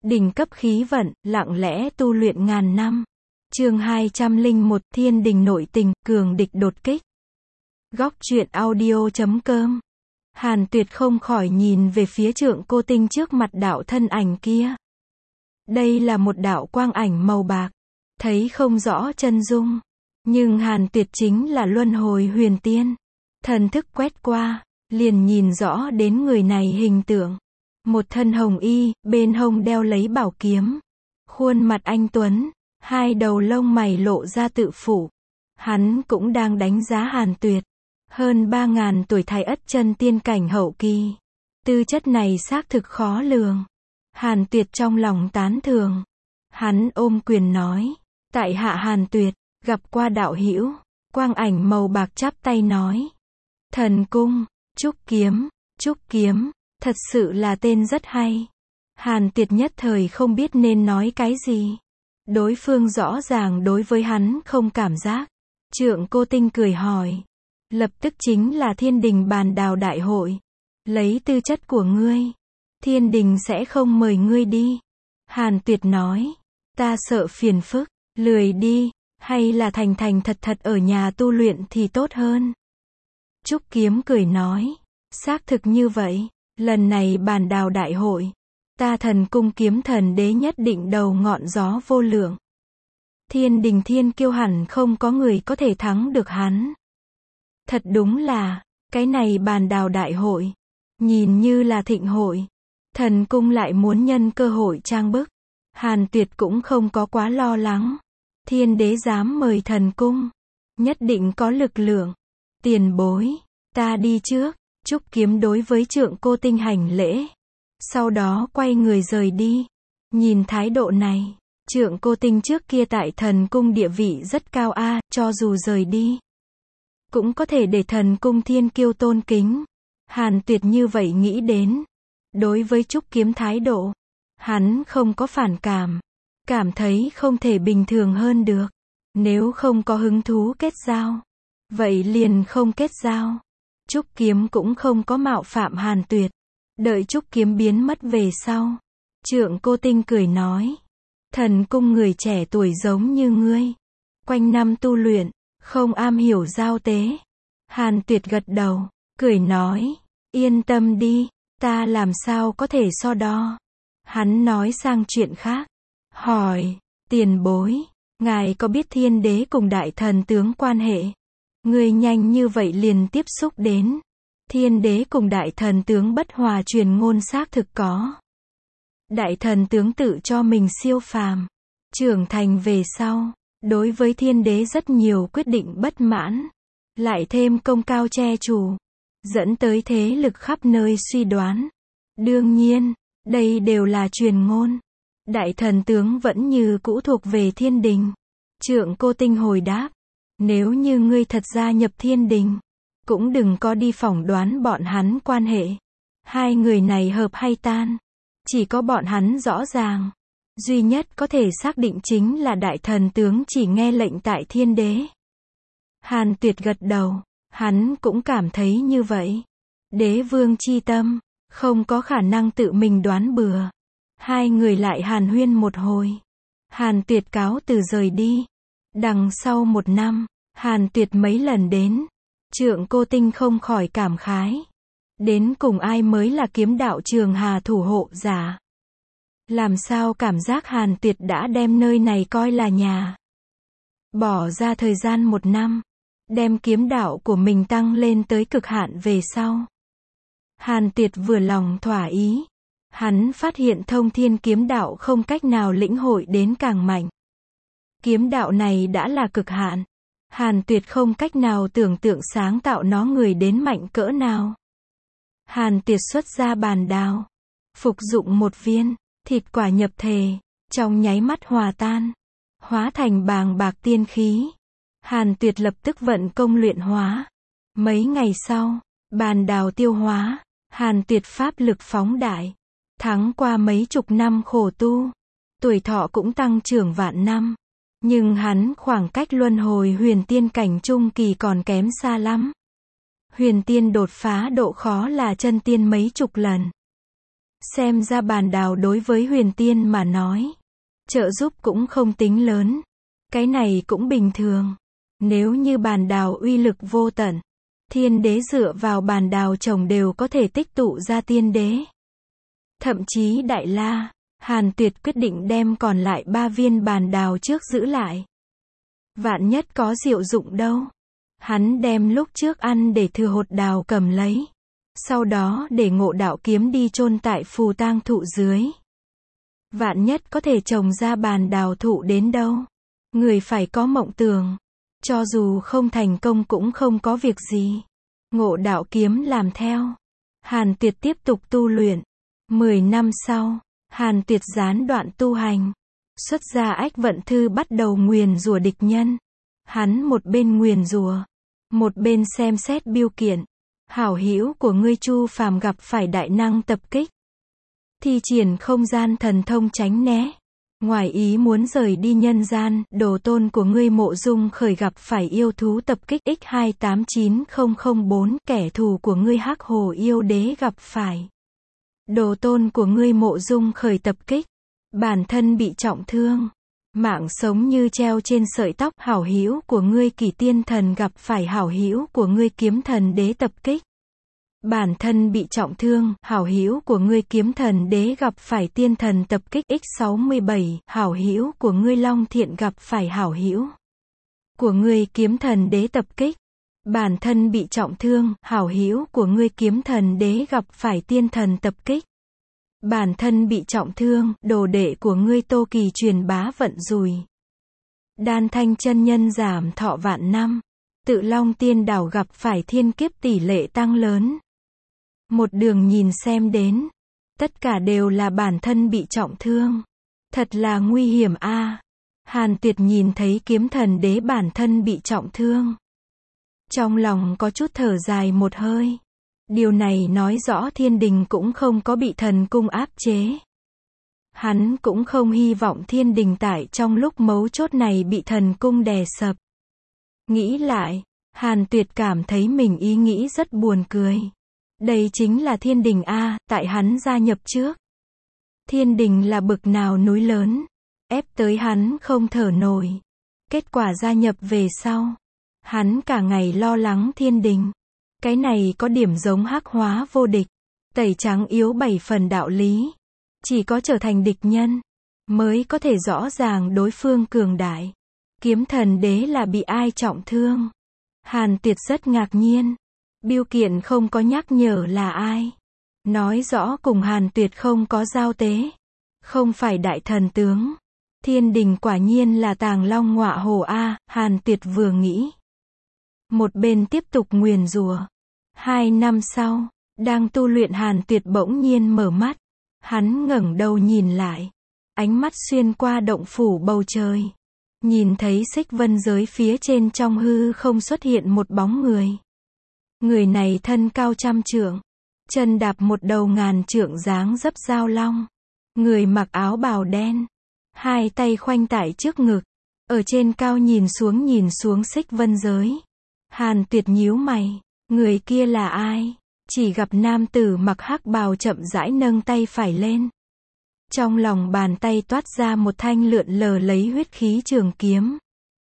Đỉnh cấp khí vận, lặng lẽ tu luyện ngàn năm. Chương 201, Thiên đình nội tình, cường địch đột kích. Góc truyện audio.com. Hàn Tuyệt không khỏi nhìn về phía Trượng Cô Tinh trước mặt đạo thân ảnh kia. Đây là một đạo quang ảnh màu bạc, thấy không rõ chân dung, nhưng Hàn Tuyệt chính là Luân Hồi Huyền Tiên. Thần thức quét qua, liền nhìn rõ đến người này hình tượng. Một thân hồng y, bên hông đeo lấy bảo kiếm. Khuôn mặt anh tuấn, hai đầu lông mày lộ ra tự phụ. Hắn cũng đang đánh giá Hàn Tuyệt. Hơn 3.000 tuổi thái ất chân tiên cảnh hậu kỳ. Tư chất này xác thực khó lường. Hàn Tuyệt trong lòng tán thưởng. Hắn ôm quyền nói. Tại hạ Hàn Tuyệt, gặp qua đạo hữu. Quang ảnh màu bạc chắp tay nói. Thần cung, trúc kiếm, thật sự là tên rất hay. Hàn Tuyệt nhất thời không biết nên nói cái gì. Đối phương rõ ràng đối với hắn không cảm giác. Trượng Cô Tinh cười hỏi. Lập tức chính là Thiên đình bàn đào đại hội. Lấy tư chất của ngươi, Thiên đình sẽ không mời ngươi đi. Hàn Tuyệt nói. Ta sợ phiền phức, lười đi, hay là thành thành thật thật ở nhà tu luyện thì tốt hơn. Trúc Kiếm cười nói. Xác thực như vậy, lần này bàn đào đại hội, ta Thần cung kiếm thần đế nhất định đầu ngọn gió vô lượng. Thiên đình thiên kiêu hẳn không có người có thể thắng được hắn. Thật đúng là, cái này bàn đào đại hội, nhìn như là thịnh hội. Thần cung lại muốn nhân cơ hội trang bức. Hàn Tuyệt cũng không có quá lo lắng. Thiên đế dám mời thần cung, nhất định có lực lượng. Tiền bối, ta đi trước. Trúc Kiếm đối với Trượng Cô Tinh hành lễ. Sau đó quay người rời đi. Nhìn thái độ này, Trượng Cô Tinh trước kia tại thần cung địa vị rất cao a, cho dù rời đi, cũng có thể để thần cung thiên kiêu tôn kính. Hàn Tuyệt như vậy nghĩ đến. Đối với Trúc Kiếm thái độ, hắn không có phản cảm. Cảm thấy không thể bình thường hơn được. Nếu không có hứng thú kết giao, vậy liền không kết giao. Trúc Kiếm cũng không có mạo phạm Hàn Tuyệt. Đợi Trúc Kiếm biến mất về sau, Trượng Cô Tinh cười nói. Thần cung người trẻ tuổi giống như ngươi, quanh năm tu luyện, không am hiểu giao tế. Hàn Tuyệt gật đầu, cười nói. Yên tâm đi, ta làm sao có thể so đo. Hắn nói sang chuyện khác. Hỏi, tiền bối, ngài có biết Thiên đế cùng đại thần tướng quan hệ? Ngươi nhanh như vậy liền tiếp xúc đến. Thiên đế cùng đại thần tướng bất hòa truyền ngôn xác thực có. Đại thần tướng tự cho mình siêu phàm. Trưởng thành về sau, đối với thiên đế rất nhiều quyết định bất mãn. Lại thêm công cao che chù, dẫn tới thế lực khắp nơi suy đoán. Đương nhiên, đây đều là truyền ngôn. Đại thần tướng vẫn như cũ thuộc về thiên đình. Trượng Cô Tinh hồi đáp. Nếu như ngươi thật gia nhập thiên đình, cũng đừng có đi phỏng đoán bọn hắn quan hệ. Hai người này hợp hay tan, chỉ có bọn hắn rõ ràng. Duy nhất có thể xác định chính là đại thần tướng chỉ nghe lệnh tại thiên đế. Hàn Tuyệt gật đầu, hắn cũng cảm thấy như vậy. Đế vương chi tâm, không có khả năng tự mình đoán bừa. Hai người lại hàn huyên một hồi. Hàn Tuyệt cáo từ rời đi. Đằng sau 1 năm, Hàn Tuyệt mấy lần đến. Trượng Cô Tinh không khỏi cảm khái. Đến cùng ai mới là kiếm đạo Trường Hà thủ hộ giả? Làm sao cảm giác Hàn Tuyệt đã đem nơi này coi là nhà? Bỏ ra thời gian 1 năm, đem kiếm đạo của mình tăng lên tới cực hạn về sau. Hàn Tuyệt vừa lòng thỏa ý. Hắn phát hiện thông thiên kiếm đạo không cách nào lĩnh hội đến càng mạnh. Kiếm đạo này đã là cực hạn. Hàn Tuyệt không cách nào tưởng tượng sáng tạo nó người đến mạnh cỡ nào. Hàn Tuyệt xuất ra bàn đào, phục dụng 1 viên, thịt quả nhập thể, trong nháy mắt hòa tan, hóa thành bàng bạc tiên khí. Hàn Tuyệt lập tức vận công luyện hóa. Mấy ngày sau, bàn đào tiêu hóa, Hàn Tuyệt pháp lực phóng đại, thắng qua mấy chục năm khổ tu, tuổi thọ cũng tăng trưởng vạn năm. Nhưng hắn khoảng cách luân hồi huyền tiên cảnh trung kỳ còn kém xa lắm. Huyền tiên đột phá độ khó là chân tiên mấy chục lần. Xem ra bàn đào đối với huyền tiên mà nói, trợ giúp cũng không tính lớn. Cái này cũng bình thường. Nếu như bàn đào uy lực vô tận, thiên đế dựa vào bàn đào trồng đều có thể tích tụ ra tiên đế. Thậm chí Đại La, Hàn Tuyệt quyết định đem còn lại 3 viên bàn đào trước giữ lại. Vạn nhất có diệu dụng đâu. Hắn đem lúc trước ăn để thừa hột đào cầm lấy. Sau đó để Ngộ Đạo kiếm đi chôn tại phù tang thụ dưới. Vạn nhất có thể trồng ra bàn đào thụ đến đâu. Người phải có mộng tưởng. Cho dù không thành công cũng không có việc gì. Ngộ Đạo kiếm làm theo. Hàn Tuyệt tiếp tục tu luyện. 10 năm sau, Hàn Tuyệt gián đoạn tu hành. Xuất ra Ách Vận Thư bắt đầu nguyền rủa địch nhân. Hắn một bên nguyền rủa, một bên xem xét biêu kiện. Hảo hữu của ngươi Chu Phàm gặp phải đại năng tập kích. Thi triển không gian thần thông tránh né. Ngoài ý muốn rời đi nhân gian, đồ tôn của ngươi Mộ Dung Khởi gặp phải yêu thú tập kích X289004, kẻ thù của ngươi Hắc Hồ yêu đế gặp phải. Đồ tôn của ngươi Mộ Dung Khởi tập kích, bản thân bị trọng thương, mạng sống như treo trên sợi tóc. Hảo hữu của ngươi Kỷ Tiên Thần gặp phải hảo hữu của ngươi Kiếm Thần Đế tập kích, bản thân bị trọng thương. Hảo hữu của ngươi Kiếm Thần Đế gặp phải tiên thần tập kích X67, hảo hữu của ngươi Long Thiện gặp phải hảo hữu của ngươi Kiếm Thần Đế tập kích, bản thân bị trọng thương. Hảo hữu của ngươi Kiếm Thần Đế gặp phải tiên thần tập kích, bản thân bị trọng thương. Đồ đệ của ngươi Tô Kỳ truyền bá vận rủi. Đan Thanh chân nhân giảm thọ vạn năm. Tự Long Tiên Đảo gặp phải thiên kiếp tỷ lệ tăng lớn. Một đường nhìn xem đến, tất cả đều là bản thân bị trọng thương. Thật là nguy hiểm a. Hàn Tuyệt nhìn thấy Kiếm Thần Đế bản thân bị trọng thương. Trong lòng có chút thở dài một hơi. Điều này nói rõ thiên đình cũng không có bị thần cung áp chế. Hắn cũng không hy vọng thiên đình tại trong lúc mấu chốt này bị thần cung đè sập. Nghĩ lại, Hàn Tuyệt cảm thấy mình ý nghĩ rất buồn cười. Đây chính là thiên đình a, tại hắn gia nhập trước. Thiên đình là bực nào núi lớn, ép tới hắn không thở nổi. Kết quả gia nhập về sau, hắn cả ngày lo lắng thiên đình. Cái này có điểm giống Hắc Hóa Vô Địch, tẩy trắng yếu 7 phần đạo lý. Chỉ có trở thành địch nhân, mới có thể rõ ràng đối phương cường đại. Kiếm Thần Đế là bị ai trọng thương? Hàn Tuyệt rất ngạc nhiên. Biêu kiện không có nhắc nhở là ai. Nói rõ cùng Hàn Tuyệt không có giao tế. Không phải đại thần tướng. Thiên đình quả nhiên là tàng long ngọa hổ a. Hàn Tuyệt vừa nghĩ, một bên tiếp tục nguyền rủa. 2 năm sau, đang tu luyện Hàn Tuyệt bỗng nhiên mở mắt. Hắn ngẩng đầu nhìn lại. Ánh mắt xuyên qua động phủ bầu trời. Nhìn thấy xích vân giới phía trên trong hư không xuất hiện một bóng người. Người này thân cao 100 trượng. Chân đạp một đầu 1000 trượng dáng dấp giao long. Người mặc áo bào đen. Hai tay khoanh tại trước ngực. Ở trên cao nhìn xuống xích vân giới. Hàn Tuyệt nhíu mày. Người kia là ai? Chỉ gặp nam tử mặc hắc bào chậm rãi nâng tay phải lên. Trong lòng bàn tay toát ra một thanh lượn lờ lấy huyết khí trường kiếm.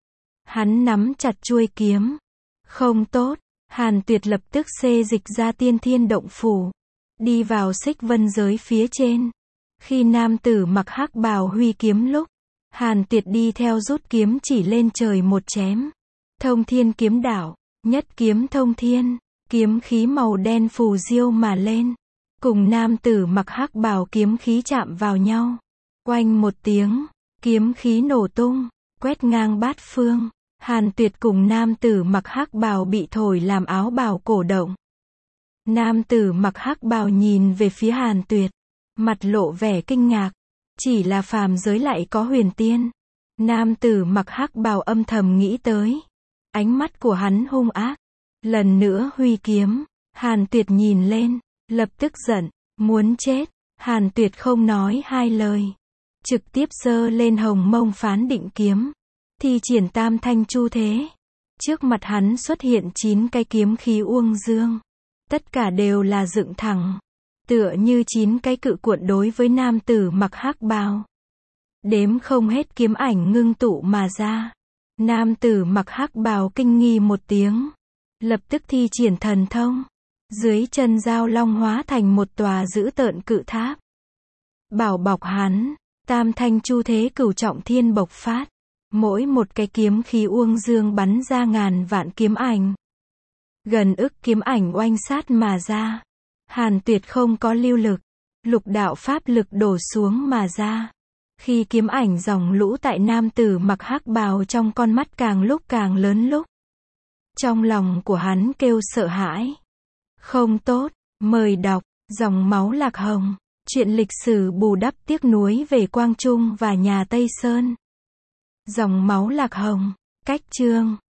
Hắn nắm chặt chuôi kiếm. Không tốt. Hàn Tuyệt lập tức xê dịch ra tiên thiên động phủ. Đi vào xích vân giới phía trên. Khi nam tử mặc hắc bào huy kiếm lúc, Hàn Tuyệt đi theo rút kiếm chỉ lên trời một chém. Thông thiên kiếm đạo, nhất kiếm thông thiên. Kiếm khí màu đen phù diêu mà lên. Cùng nam tử mặc hắc bào kiếm khí chạm vào nhau. Oanh một tiếng, kiếm khí nổ tung, quét ngang bát phương. Hàn Tuyệt cùng nam tử mặc hắc bào bị thổi làm áo bào cổ động. Nam tử mặc hắc bào nhìn về phía Hàn Tuyệt, mặt lộ vẻ kinh ngạc. Chỉ là phàm giới lại có huyền tiên. Nam tử mặc hắc bào âm thầm nghĩ tới. Ánh mắt của hắn hung ác. Lần nữa huy kiếm. Hàn Tuyệt nhìn lên, lập tức giận, muốn chết. Hàn Tuyệt không nói hai lời, trực tiếp giơ lên hồng mông phán định kiếm, thi triển tam thanh chu thế. Trước mặt hắn xuất hiện 9 cái kiếm khí uông dương, tất cả đều là dựng thẳng. Tựa như 9 cái cự cuộn đối với nam tử mặc hắc bào. Đếm không hết kiếm ảnh ngưng tụ mà ra. Nam tử mặc hắc bào kinh nghi một tiếng. Lập tức thi triển thần thông. Dưới chân Giao Long hóa thành một tòa dữ tợn cự tháp. Bảo bọc hắn, tam thanh chu thế cửu trọng thiên bộc phát. Mỗi một cái kiếm khí uông dương bắn ra ngàn vạn kiếm ảnh. Gần ức kiếm ảnh oanh sát mà ra. Hàn Tuyệt không có lưu lực. Lục đạo pháp lực đổ xuống mà ra. Khi kiếm ảnh dòng lũ tại nam tử mặc hắc bào trong con mắt càng lúc càng lớn lúc. Trong lòng của hắn kêu sợ hãi. Không tốt, mời đọc, Dòng máu lạc hồng. Chuyện lịch sử bù đắp tiếc nuối về Quang Trung và nhà Tây Sơn. Dòng máu lạc hồng. Cách chương